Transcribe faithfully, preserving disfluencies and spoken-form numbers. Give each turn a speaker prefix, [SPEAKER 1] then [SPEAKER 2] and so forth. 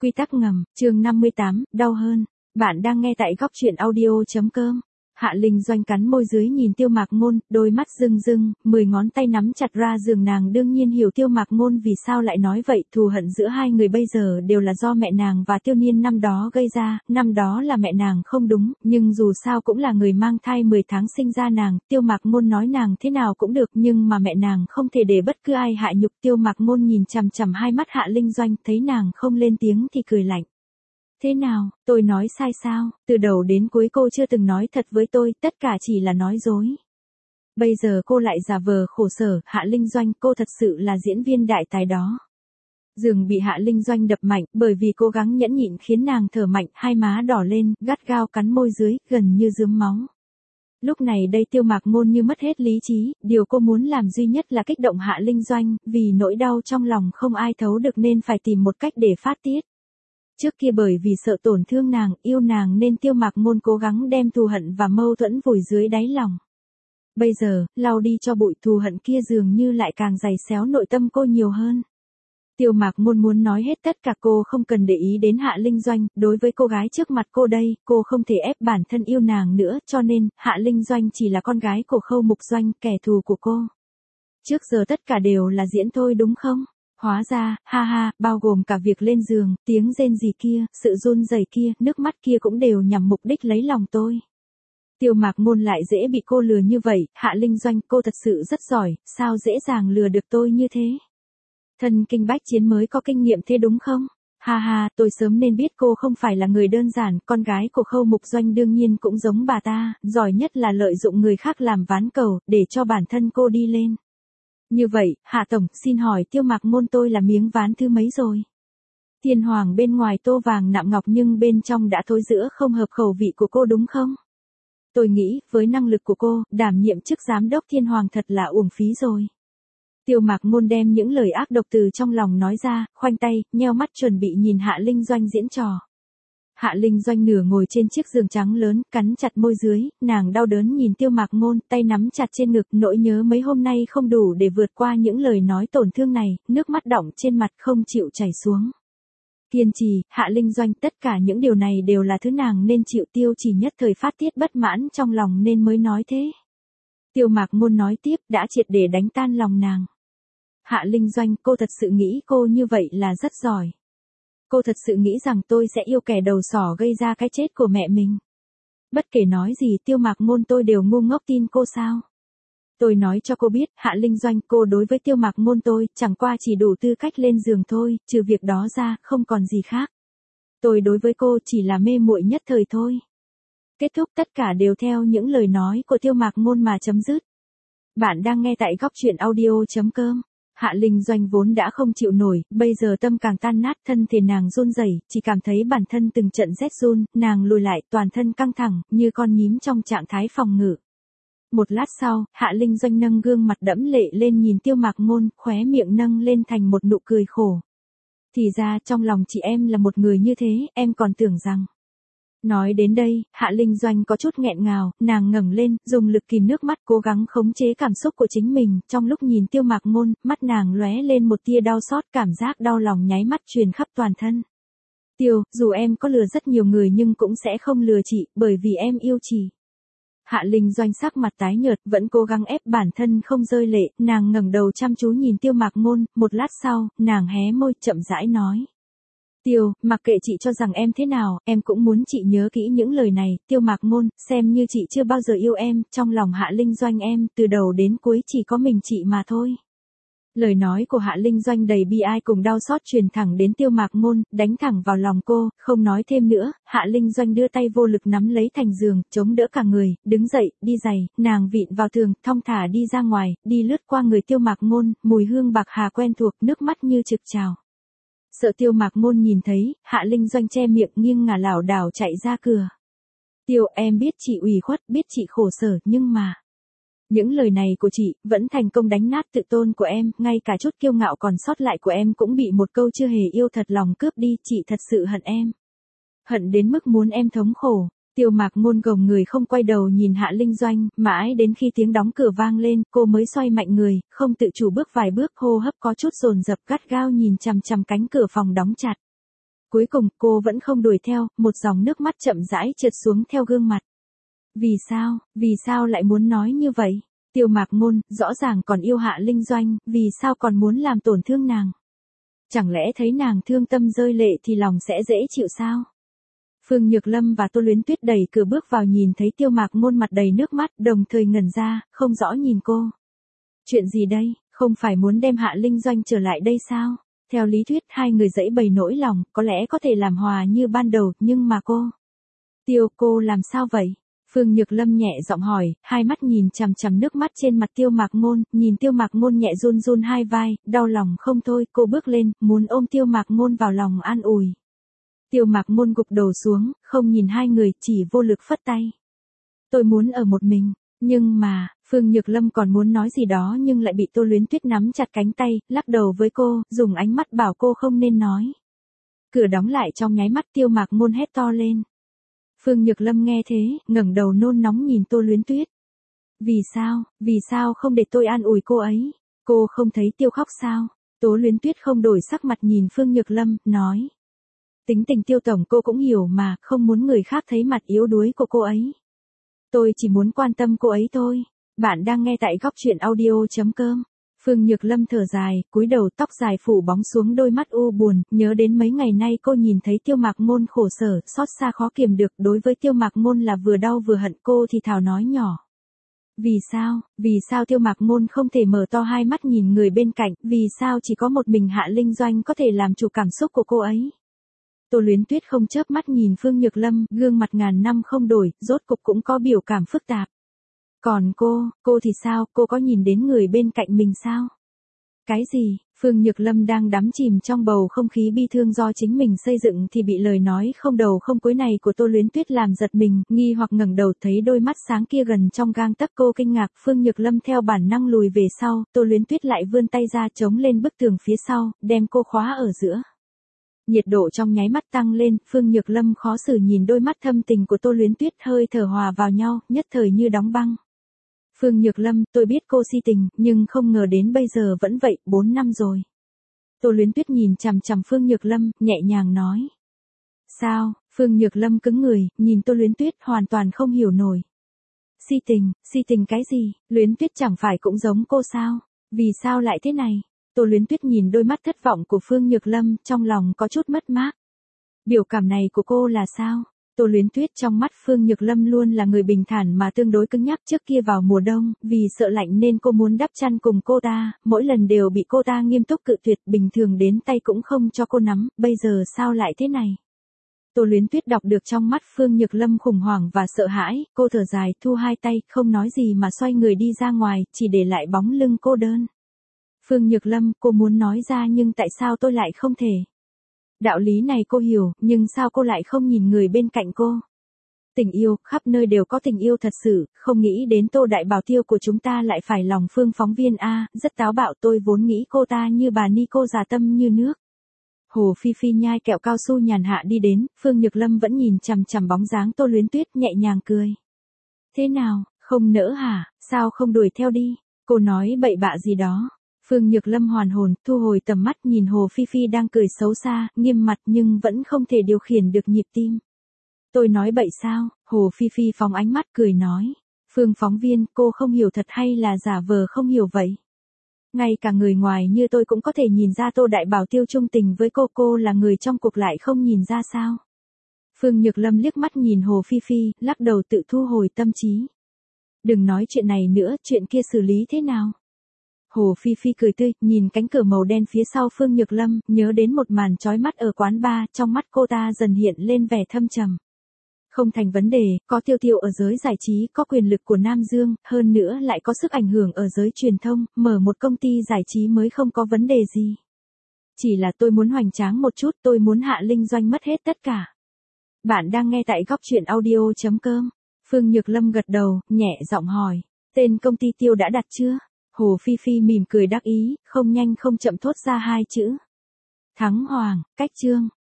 [SPEAKER 1] Quy tắc ngầm, chương năm mươi tám, đau hơn. Bạn đang nghe tại góc truyện audio.com. Hạ Linh Doanh cắn môi dưới nhìn Tiêu Mạc Ngôn, đôi mắt rưng rưng, mười ngón tay nắm chặt ra giường. Nàng đương nhiên hiểu Tiêu Mạc Ngôn vì sao lại nói vậy. Thù hận giữa hai người bây giờ đều là do mẹ nàng và Tiêu Niên năm đó gây ra. Năm đó là mẹ nàng không đúng, nhưng dù sao cũng là người mang thai mười tháng sinh ra nàng. Tiêu Mạc Ngôn nói nàng thế nào cũng được, nhưng mà mẹ nàng không thể để bất cứ ai hạ nhục. Tiêu Mạc Ngôn nhìn chằm chằm hai mắt Hạ Linh Doanh, thấy nàng không lên tiếng thì cười lạnh. Thế nào, tôi nói sai sao? Từ đầu đến cuối cô chưa từng nói thật với tôi, tất cả chỉ là nói dối. Bây giờ cô lại giả vờ khổ sở. Hạ Linh Doanh, cô thật sự là diễn viên đại tài đó. Giường bị Hạ Linh Doanh đập mạnh, bởi vì cố gắng nhẫn nhịn khiến nàng thở mạnh, hai má đỏ lên, gắt gao cắn môi dưới, gần như rướm máu. Lúc này đây Tiêu Mạc Ngôn như mất hết lý trí, điều cô muốn làm duy nhất là kích động Hạ Linh Doanh, vì nỗi đau trong lòng không ai thấu được nên phải tìm một cách để phát tiết. Trước kia bởi vì sợ tổn thương nàng, yêu nàng nên Tiêu Mạc Ngôn cố gắng đem thù hận và mâu thuẫn vùi dưới đáy lòng. Bây giờ, lau đi cho bụi thù hận kia dường như lại càng dày xéo nội tâm cô nhiều hơn. Tiêu Mạc Ngôn muốn nói hết tất cả, cô không cần để ý đến Hạ Linh Doanh, đối với cô gái trước mặt cô đây, cô không thể ép bản thân yêu nàng nữa, cho nên, Hạ Linh Doanh chỉ là con gái của Khâu Mục Doanh, kẻ thù của cô. Trước giờ tất cả đều là diễn thôi đúng không? Hóa ra, ha ha, bao gồm cả việc lên giường, tiếng rên rỉ kia, sự run rẩy kia, nước mắt kia cũng đều nhằm mục đích lấy lòng tôi. Tiêu Mạc Ngôn lại dễ bị cô lừa như vậy. Hạ Linh Doanh, cô thật sự rất giỏi, sao dễ dàng lừa được tôi như thế? Thân kinh bách chiến mới có kinh nghiệm thế đúng không? Ha ha, tôi sớm nên biết cô không phải là người đơn giản, con gái của Khâu Mục Doanh đương nhiên cũng giống bà ta, giỏi nhất là lợi dụng người khác làm ván cầu, để cho bản thân cô đi lên. Như vậy, Hạ Tổng, xin hỏi Tiêu Mạc Ngôn tôi là miếng ván thứ mấy rồi? Thiên Hoàng bên ngoài tô vàng nạm ngọc nhưng bên trong đã thối rữa, không hợp khẩu vị của cô đúng không? Tôi nghĩ, với năng lực của cô, đảm nhiệm chức giám đốc Thiên Hoàng thật là uổng phí rồi. Tiêu Mạc Ngôn đem những lời ác độc từ trong lòng nói ra, khoanh tay, nheo mắt chuẩn bị nhìn Hạ Linh Doanh diễn trò. Hạ Linh Doanh nửa ngồi trên chiếc giường trắng lớn, cắn chặt môi dưới, nàng đau đớn nhìn Tiêu Mạc Ngôn, tay nắm chặt trên ngực, nỗi nhớ mấy hôm nay không đủ để vượt qua những lời nói tổn thương này, nước mắt đọng trên mặt không chịu chảy xuống. Kiên trì, Hạ Linh Doanh, tất cả những điều này đều là thứ nàng nên chịu. Tiêu chỉ nhất thời phát tiết bất mãn trong lòng nên mới nói thế. Tiêu Mạc Ngôn nói tiếp, đã triệt để đánh tan lòng nàng. Hạ Linh Doanh, cô thật sự nghĩ cô như vậy là rất giỏi. Cô thật sự nghĩ rằng tôi sẽ yêu kẻ đầu sỏ gây ra cái chết của mẹ mình. Bất kể nói gì Tiêu Mạc Ngôn tôi đều ngu ngốc tin cô sao? Tôi nói cho cô biết, Hạ Linh Doanh, cô đối với Tiêu Mạc Ngôn tôi, chẳng qua chỉ đủ tư cách lên giường thôi, trừ việc đó ra, không còn gì khác. Tôi đối với cô chỉ là mê muội nhất thời thôi. Kết thúc, tất cả đều theo những lời nói của Tiêu Mạc Ngôn mà chấm dứt. Bạn đang nghe tại góc truyện audio.com. Hạ Linh Doanh vốn đã không chịu nổi, bây giờ tâm càng tan nát, thân thể nàng run rẩy, chỉ cảm thấy bản thân từng trận rét run, nàng lùi lại, toàn thân căng thẳng, như con nhím trong trạng thái phòng ngự. Một lát sau, Hạ Linh Doanh nâng gương mặt đẫm lệ lên nhìn Tiêu Mạc Ngôn, khóe miệng nâng lên thành một nụ cười khổ. Thì ra trong lòng chị em là một người như thế, em còn tưởng rằng. Nói đến đây, Hạ Linh Doanh có chút nghẹn ngào, nàng ngẩng lên, dùng lực kìm nước mắt, cố gắng khống chế cảm xúc của chính mình. Trong lúc nhìn Tiêu Mạc Ngôn, mắt nàng lóe lên một tia đau xót, cảm giác đau lòng nháy mắt truyền khắp toàn thân. Tiêu, dù em có lừa rất nhiều người nhưng cũng sẽ không lừa chị, bởi vì em yêu chị. Hạ Linh Doanh sắc mặt tái nhợt, vẫn cố gắng ép bản thân không rơi lệ, nàng ngẩng đầu chăm chú nhìn Tiêu Mạc Ngôn, một lát sau, nàng hé môi, chậm rãi nói. Tiêu, mặc kệ chị cho rằng em thế nào, em cũng muốn chị nhớ kỹ những lời này. Tiêu Mạc Ngôn, xem như chị chưa bao giờ yêu em, trong lòng Hạ Linh Doanh em, từ đầu đến cuối chỉ có mình chị mà thôi. Lời nói của Hạ Linh Doanh đầy bi ai cùng đau xót truyền thẳng đến Tiêu Mạc Ngôn, đánh thẳng vào lòng cô, không nói thêm nữa. Hạ Linh Doanh đưa tay vô lực nắm lấy thành giường, chống đỡ cả người, đứng dậy, đi giày, nàng vịn vào tường, thong thả đi ra ngoài, đi lướt qua người Tiêu Mạc Ngôn, mùi hương bạc hà quen thuộc, nước mắt như trực trào. Sợ Tiêu Mạc Ngôn nhìn thấy, Hạ Linh Doanh che miệng nghiêng ngả lảo đảo chạy ra cửa. Tiêu, em biết chị ủy khuất, biết chị khổ sở, nhưng mà... Những lời này của chị, vẫn thành công đánh nát tự tôn của em, ngay cả chút kiêu ngạo còn sót lại của em cũng bị một câu chưa hề yêu thật lòng cướp đi, chị thật sự hận em. Hận đến mức muốn em thống khổ. Tiêu Mạc Ngôn gồng người không quay đầu nhìn Hạ Linh Doanh, mãi đến khi tiếng đóng cửa vang lên, cô mới xoay mạnh người, không tự chủ bước vài bước, hô hấp có chút dồn dập, gắt gao nhìn chằm chằm cánh cửa phòng đóng chặt. Cuối cùng cô vẫn không đuổi theo, một dòng nước mắt chậm rãi trượt xuống theo gương mặt. Vì sao, vì sao lại muốn nói như vậy? Tiêu Mạc Ngôn, rõ ràng còn yêu Hạ Linh Doanh, vì sao còn muốn làm tổn thương nàng? Chẳng lẽ thấy nàng thương tâm rơi lệ thì lòng sẽ dễ chịu sao? Phương Nhược Lâm và Tô Luyến Tuyết đẩy cửa bước vào nhìn thấy Tiêu Mạc Ngôn mặt đầy nước mắt, đồng thời ngẩn ra, không rõ nhìn cô. Chuyện gì đây, không phải muốn đem Hạ Linh Doanh trở lại đây sao? Theo lý thuyết hai người dẫy bày nỗi lòng, có lẽ có thể làm hòa như ban đầu, nhưng mà cô... Tiêu, cô làm sao vậy? Phương Nhược Lâm nhẹ giọng hỏi, hai mắt nhìn chằm chằm nước mắt trên mặt Tiêu Mạc Ngôn, nhìn Tiêu Mạc Ngôn nhẹ run run hai vai, đau lòng không thôi, cô bước lên, muốn ôm Tiêu Mạc Ngôn vào lòng an ủi. Tiêu Mạc Ngôn gục đầu xuống, không nhìn hai người, chỉ vô lực phất tay. Tôi muốn ở một mình, nhưng mà, Phương Nhược Lâm còn muốn nói gì đó nhưng lại bị Tô Luyến Tuyết nắm chặt cánh tay, lắc đầu với cô, dùng ánh mắt bảo cô không nên nói. Cửa đóng lại trong nháy mắt Tiêu Mạc Ngôn hét to lên. Phương Nhược Lâm nghe thế, ngẩng đầu nôn nóng nhìn Tô Luyến Tuyết. Vì sao, vì sao không để tôi an ủi cô ấy? Cô không thấy Tiêu khóc sao? Tô Luyến Tuyết không đổi sắc mặt nhìn Phương Nhược Lâm, nói. Tính tình Tiêu tổng cô cũng hiểu mà, không muốn người khác thấy mặt yếu đuối của cô ấy. Tôi chỉ muốn quan tâm cô ấy thôi. Bạn đang nghe tại góc truyện audio chấm com. Phương Nhược Lâm thở dài, cúi đầu tóc dài phủ bóng xuống đôi mắt u buồn, nhớ đến mấy ngày nay cô nhìn thấy Tiêu Mạc Ngôn khổ sở, xót xa khó kiềm được, đối với Tiêu Mạc Ngôn là vừa đau vừa hận, cô thì thào nói nhỏ. Vì sao, vì sao Tiêu Mạc Ngôn không thể mở to hai mắt nhìn người bên cạnh, vì sao chỉ có một mình Hạ Linh Doanh có thể làm chủ cảm xúc của cô ấy? Tô Luyến Tuyết không chớp mắt nhìn Phương Nhược Lâm, gương mặt ngàn năm không đổi, rốt cục cũng có biểu cảm phức tạp. Còn cô, cô thì sao, cô có nhìn đến người bên cạnh mình sao? Cái gì, Phương Nhược Lâm đang đắm chìm trong bầu không khí bi thương do chính mình xây dựng thì bị lời nói không đầu không cuối này của Tô Luyến Tuyết làm giật mình, nghi hoặc ngẩng đầu thấy đôi mắt sáng kia gần trong gang tấc cô kinh ngạc, Phương Nhược Lâm theo bản năng lùi về sau, Tô Luyến Tuyết lại vươn tay ra chống lên bức tường phía sau, đem cô khóa ở giữa. Nhiệt độ trong nháy mắt tăng lên, Phương Nhược Lâm khó xử nhìn đôi mắt thâm tình của Tô Luyến Tuyết hơi thở hòa vào nhau, nhất thời như đóng băng. Phương Nhược Lâm, tôi biết cô si tình, nhưng không ngờ đến bây giờ vẫn vậy, bốn năm rồi. Tô Luyến Tuyết nhìn chằm chằm Phương Nhược Lâm, nhẹ nhàng nói. Sao, Phương Nhược Lâm cứng người, nhìn Tô Luyến Tuyết hoàn toàn không hiểu nổi. Si tình, si tình cái gì, Luyến Tuyết chẳng phải cũng giống cô sao, vì sao lại thế này? Tô Luyến Tuyết nhìn đôi mắt thất vọng của Phương Nhược Lâm, trong lòng có chút mất mát. Biểu cảm này của cô là sao? Tô Luyến Tuyết trong mắt Phương Nhược Lâm luôn là người bình thản mà tương đối cứng nhắc, trước kia vào mùa đông, vì sợ lạnh nên cô muốn đắp chăn cùng cô ta, mỗi lần đều bị cô ta nghiêm túc cự tuyệt, bình thường đến tay cũng không cho cô nắm, bây giờ sao lại thế này? Tô Luyến Tuyết đọc được trong mắt Phương Nhược Lâm khủng hoảng và sợ hãi, cô thở dài, thu hai tay, không nói gì mà xoay người đi ra ngoài, chỉ để lại bóng lưng cô đơn. Phương Nhược Lâm, cô muốn nói ra nhưng tại sao tôi lại không thể? Đạo lý này cô hiểu, nhưng sao cô lại không nhìn người bên cạnh cô? Tình yêu, khắp nơi đều có tình yêu thật sự, không nghĩ đến Tô Đại Bảo Tiêu của chúng ta lại phải lòng Phương phóng viên A, rất táo bạo, tôi vốn nghĩ cô ta như bà ni cô già tâm như nước. Hồ Phi Phi nhai kẹo cao su nhàn hạ đi đến, Phương Nhược Lâm vẫn nhìn chằm chằm bóng dáng Tô Luyến Tuyết nhẹ nhàng cười. Thế nào, không nỡ hả, sao không đuổi theo đi? Cô nói bậy bạ gì đó. Phương Nhược Lâm hoàn hồn, thu hồi tầm mắt nhìn Hồ Phi Phi đang cười xấu xa, nghiêm mặt nhưng vẫn không thể điều khiển được nhịp tim. Tôi nói bậy sao? Hồ Phi Phi phóng ánh mắt cười nói. Phương phóng viên, cô không hiểu thật hay là giả vờ không hiểu vậy? Ngay cả người ngoài như tôi cũng có thể nhìn ra Tô Đại Bảo Tiêu trung tình với cô, cô là người trong cuộc lại không nhìn ra sao? Phương Nhược Lâm liếc mắt nhìn Hồ Phi Phi, lắc đầu tự thu hồi tâm trí. Đừng nói chuyện này nữa, chuyện kia xử lý thế nào? Hồ Phi Phi cười tươi, nhìn cánh cửa màu đen phía sau Phương Nhược Lâm, nhớ đến một màn chói mắt ở quán bar, trong mắt cô ta dần hiện lên vẻ thâm trầm. Không thành vấn đề, có Tiêu Tiêu ở giới giải trí, có quyền lực của Nam Dương, hơn nữa lại có sức ảnh hưởng ở giới truyền thông, mở một công ty giải trí mới không có vấn đề gì. Chỉ là tôi muốn hoành tráng một chút, tôi muốn Hạ Linh Doanh mất hết tất cả. Bạn đang nghe tại góc truyện audio chấm com. Phương Nhược Lâm gật đầu, nhẹ giọng hỏi, tên công ty Tiêu đã đặt chưa? Hồ Phi Phi mỉm cười đắc ý, không nhanh không chậm thốt ra hai chữ. Thắng Hoàng, cách chương.